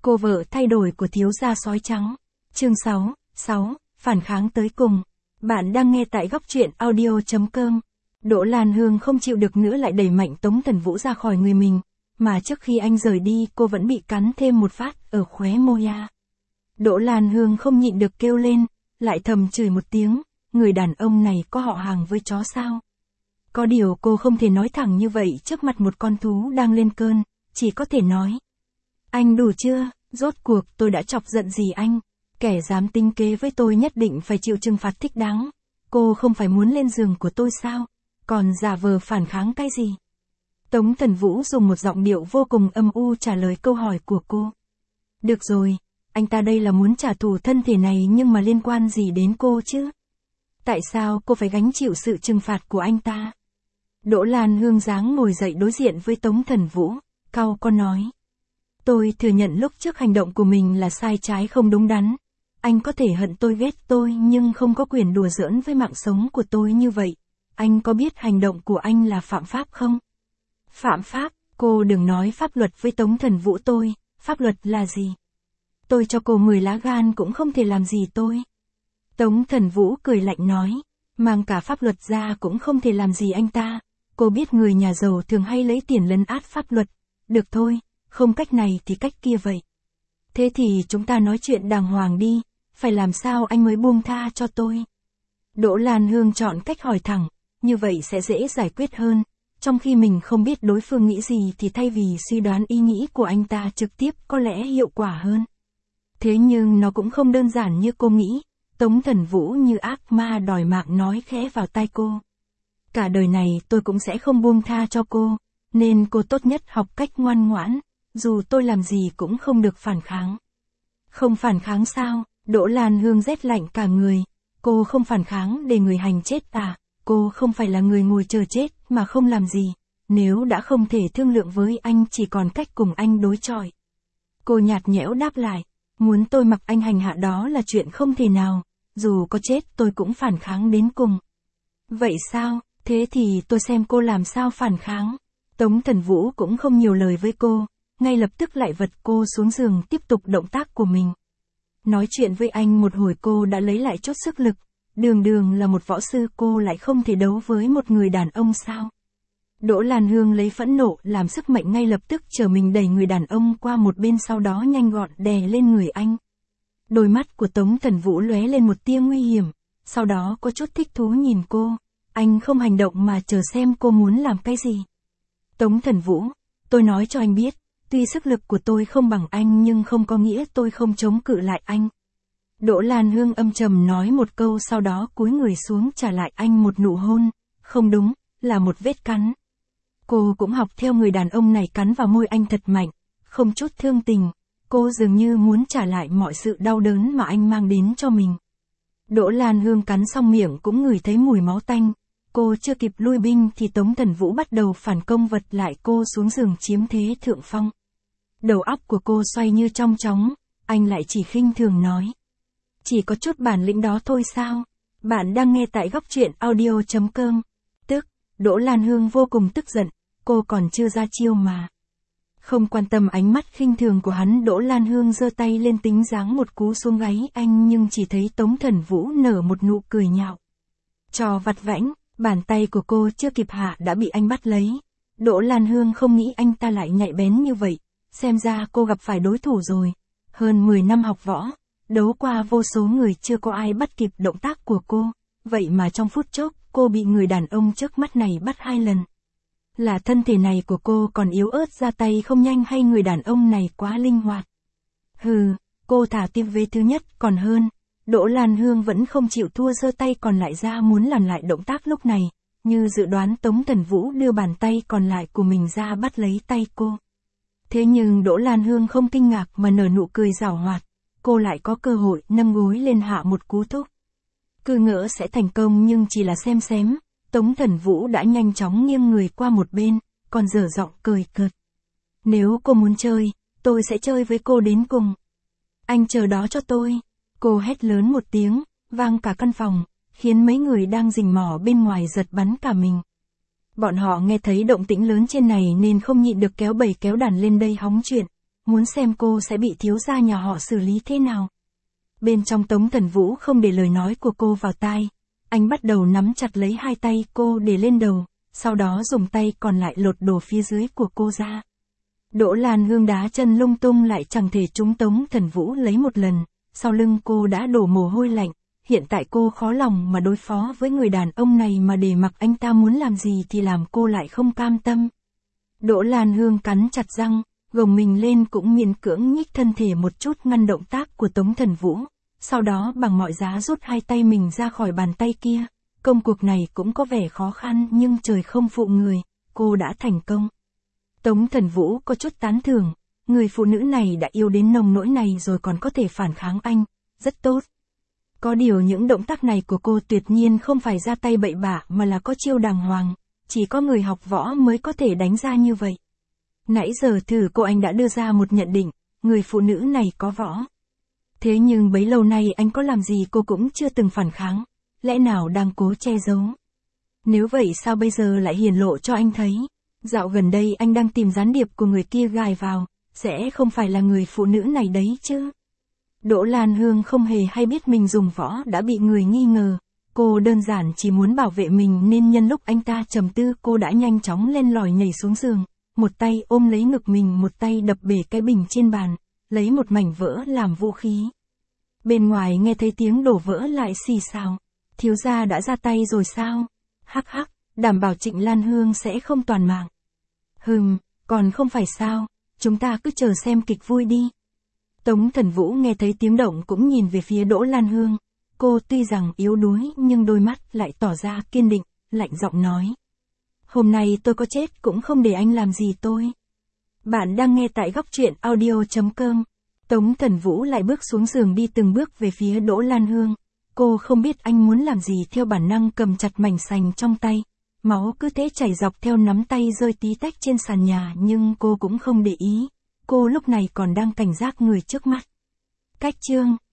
Cô vợ thay đổi của thiếu gia sói trắng. Chương 6, phản kháng tới cùng. Bạn đang nghe tại góc truyện audio.com. Đỗ Lan Hương không chịu được nữa lại đẩy mạnh Tống Thần Vũ ra khỏi người mình, mà trước khi anh rời đi cô vẫn bị cắn thêm một phát ở khóe môi à. Đỗ Lan Hương không nhịn được kêu lên, lại thầm chửi một tiếng, người đàn ông này có họ hàng với chó sao? Có điều cô không thể nói thẳng như vậy trước mặt một con thú đang lên cơn, chỉ có thể nói. Anh đủ chưa, rốt cuộc tôi đã chọc giận gì anh? Kẻ dám tính kế với tôi nhất định phải chịu trừng phạt thích đáng. Cô không phải muốn lên giường của tôi sao? Còn giả vờ phản kháng cái gì? Tống Thần Vũ dùng một giọng điệu vô cùng âm u trả lời câu hỏi của cô. Được rồi, anh ta đây là muốn trả thù thân thể này nhưng mà liên quan gì đến cô chứ? Tại sao cô phải gánh chịu sự trừng phạt của anh ta? Đỗ Lan Hương dáng ngồi dậy đối diện với Tống Thần Vũ, cau có nói. Tôi thừa nhận lúc trước hành động của mình là sai trái không đúng đắn. Anh có thể hận tôi ghét tôi nhưng không có quyền đùa giỡn với mạng sống của tôi như vậy. Anh có biết hành động của anh là phạm pháp không? Phạm pháp, cô đừng nói pháp luật với Tống Thần Vũ tôi, pháp luật là gì? Tôi cho cô 10 lá gan cũng không thể làm gì tôi. Tống Thần Vũ cười lạnh nói, mang cả pháp luật ra cũng không thể làm gì anh ta. Cô biết người nhà giàu thường hay lấy tiền lấn át pháp luật. Được thôi, không cách này thì cách kia vậy. Thế thì chúng ta nói chuyện đàng hoàng đi, phải làm sao anh mới buông tha cho tôi? Đỗ Lan Hương chọn cách hỏi thẳng, như vậy sẽ dễ giải quyết hơn. Trong khi mình không biết đối phương nghĩ gì thì thay vì suy đoán ý nghĩ của anh ta trực tiếp có lẽ hiệu quả hơn. Thế nhưng nó cũng không đơn giản như cô nghĩ. Tống Thần Vũ như ác ma đòi mạng nói khẽ vào tai cô. Cả đời này tôi cũng sẽ không buông tha cho cô, nên cô tốt nhất học cách ngoan ngoãn, dù tôi làm gì cũng không được phản kháng. Không phản kháng sao? Đỗ Lan Hương rét lạnh cả người. Cô không phản kháng để người hành chết à? Cô không phải là người ngồi chờ chết mà không làm gì. Nếu đã không thể thương lượng với anh chỉ còn cách cùng anh đối chọi. Cô nhạt nhẽo đáp lại. Muốn tôi mặc anh hành hạ đó là chuyện không thể nào. Dù có chết tôi cũng phản kháng đến cùng. Vậy sao? Thế thì tôi xem cô làm sao phản kháng. Tống Thần Vũ cũng không nhiều lời với cô. Ngay lập tức lại vật cô xuống giường tiếp tục động tác của mình. Nói chuyện với anh một hồi cô đã lấy lại chút sức lực. Đường là một võ sư cô lại không thể đấu với một người đàn ông sao? Đỗ Lan Hương lấy phẫn nộ làm sức mạnh ngay lập tức trở mình đẩy người đàn ông qua một bên sau đó nhanh gọn đè lên người anh. Đôi mắt của Tống Thần Vũ lóe lên một tia nguy hiểm, sau đó có chút thích thú nhìn cô. Anh không hành động mà chờ xem cô muốn làm cái gì. Tống Thần Vũ, tôi nói cho anh biết, tuy sức lực của tôi không bằng anh nhưng không có nghĩa tôi không chống cự lại anh. Đỗ Lan Hương âm trầm nói một câu sau đó cúi người xuống trả lại anh một nụ hôn, không đúng, là một vết cắn. Cô cũng học theo người đàn ông này cắn vào môi anh thật mạnh, không chút thương tình, cô dường như muốn trả lại mọi sự đau đớn mà anh mang đến cho mình. Đỗ Lan Hương cắn xong miệng cũng ngửi thấy mùi máu tanh, cô chưa kịp lui binh thì Tống Thần Vũ bắt đầu phản công vật lại cô xuống giường chiếm thế thượng phong. Đầu óc của cô xoay như trong chóng, anh lại chỉ khinh thường nói. Chỉ có chút bản lĩnh đó thôi sao? Bạn đang nghe tại góc truyện audio.com. Tức, Đỗ Lan Hương vô cùng tức giận, cô còn chưa ra chiêu mà. Không quan tâm ánh mắt khinh thường của hắn, Đỗ Lan Hương giơ tay lên tính giáng một cú xuống gáy anh nhưng chỉ thấy Tống Thần Vũ nở một nụ cười nhạo. Trò vặt vãnh, bàn tay của cô chưa kịp hạ đã bị anh bắt lấy. Đỗ Lan Hương không nghĩ anh ta lại nhạy bén như vậy, xem ra cô gặp phải đối thủ rồi. Hơn 10 năm học võ, đấu qua vô số người chưa có ai bắt kịp động tác của cô, vậy mà trong phút chốc cô bị người đàn ông trước mắt này bắt 2 lần. Là thân thể này của cô còn yếu ớt ra tay không nhanh hay người đàn ông này quá linh hoạt? Hừ, cô thả tim vế thứ nhất còn hơn. Đỗ Lan Hương vẫn không chịu thua giơ tay còn lại ra muốn làm lại động tác lúc này, như dự đoán Tống Thần Vũ đưa bàn tay còn lại của mình ra bắt lấy tay cô. Thế nhưng Đỗ Lan Hương không kinh ngạc mà nở nụ cười giảo hoạt, cô lại có cơ hội nâng gối lên hạ một cú thúc. Cứ ngỡ sẽ thành công nhưng chỉ là xem xém, Tống Thần Vũ đã nhanh chóng nghiêng người qua một bên, còn dở giọng cười cợt. Nếu cô muốn chơi, tôi sẽ chơi với cô đến cùng. Anh chờ đó cho tôi. Cô hét lớn một tiếng, vang cả căn phòng, khiến mấy người đang rình mò bên ngoài giật bắn cả mình. Bọn họ nghe thấy động tĩnh lớn trên này nên không nhịn được kéo bầy kéo đàn lên đây hóng chuyện. muốn xem cô sẽ bị thiếu gia nhà họ xử lý thế nào. Bên trong Tống Thần Vũ không để lời nói của cô vào tai. Anh bắt đầu nắm chặt lấy hai tay cô để lên đầu, sau đó dùng tay còn lại lột đồ phía dưới của cô ra. Đỗ Lan Hương đá chân lung tung lại chẳng thể trúng Tống Thần Vũ lấy một lần, sau lưng cô đã đổ mồ hôi lạnh, hiện tại cô khó lòng mà đối phó với người đàn ông này mà để mặc anh ta muốn làm gì thì làm cô lại không cam tâm. Đỗ Lan Hương cắn chặt răng, gồng mình lên cũng miễn cưỡng nhích thân thể một chút ngăn động tác của Tống Thần Vũ, sau đó bằng mọi giá rút hai tay mình ra khỏi bàn tay kia. Công cuộc này cũng có vẻ khó khăn nhưng trời không phụ người, cô đã thành công. Tống Thần Vũ có chút tán thưởng, người phụ nữ này đã yêu đến nồng nỗi này rồi còn có thể phản kháng anh, rất tốt. Có điều những động tác này của cô tuyệt nhiên không phải ra tay bậy bạ mà là có chiêu đàng hoàng, chỉ có người học võ mới có thể đánh ra như vậy. Nãy giờ thử cô anh đã đưa ra một nhận định, người phụ nữ này có võ. Thế nhưng bấy lâu nay anh có làm gì cô cũng chưa từng phản kháng, lẽ nào đang cố che giấu. Nếu vậy sao bây giờ lại hiển lộ cho anh thấy? Dạo gần đây anh đang tìm gián điệp của người kia gài vào, sẽ không phải là người phụ nữ này đấy chứ? Đỗ Lan Hương không hề hay biết mình dùng võ đã bị người nghi ngờ, cô đơn giản chỉ muốn bảo vệ mình nên nhân lúc anh ta trầm tư cô đã nhanh chóng lên lỏi nhảy xuống giường, một tay ôm lấy ngực mình một tay đập bể cái bình trên bàn, lấy một mảnh vỡ làm vũ khí. Bên ngoài nghe thấy tiếng đổ vỡ lại xì xào, thiếu gia đã ra tay rồi sao? Hắc hắc, đảm bảo Trịnh Lan Hương sẽ không toàn mạng. Còn không phải sao, chúng ta cứ chờ xem kịch vui đi. Tống Thần Vũ nghe thấy tiếng động cũng nhìn về phía Đỗ Lan Hương. Cô tuy rằng yếu đuối nhưng đôi mắt lại tỏ ra kiên định, lạnh giọng nói. Hôm nay tôi có chết cũng không để anh làm gì tôi. Bạn đang nghe tại góc truyện audio.com. Tống Thần Vũ lại bước xuống giường đi từng bước về phía Đỗ Lan Hương. Cô không biết anh muốn làm gì theo bản năng cầm chặt mảnh sành trong tay. Máu cứ thế chảy dọc theo nắm tay rơi tí tách trên sàn nhà nhưng cô cũng không để ý. Cô lúc này còn đang cảnh giác người trước mắt. Cách chương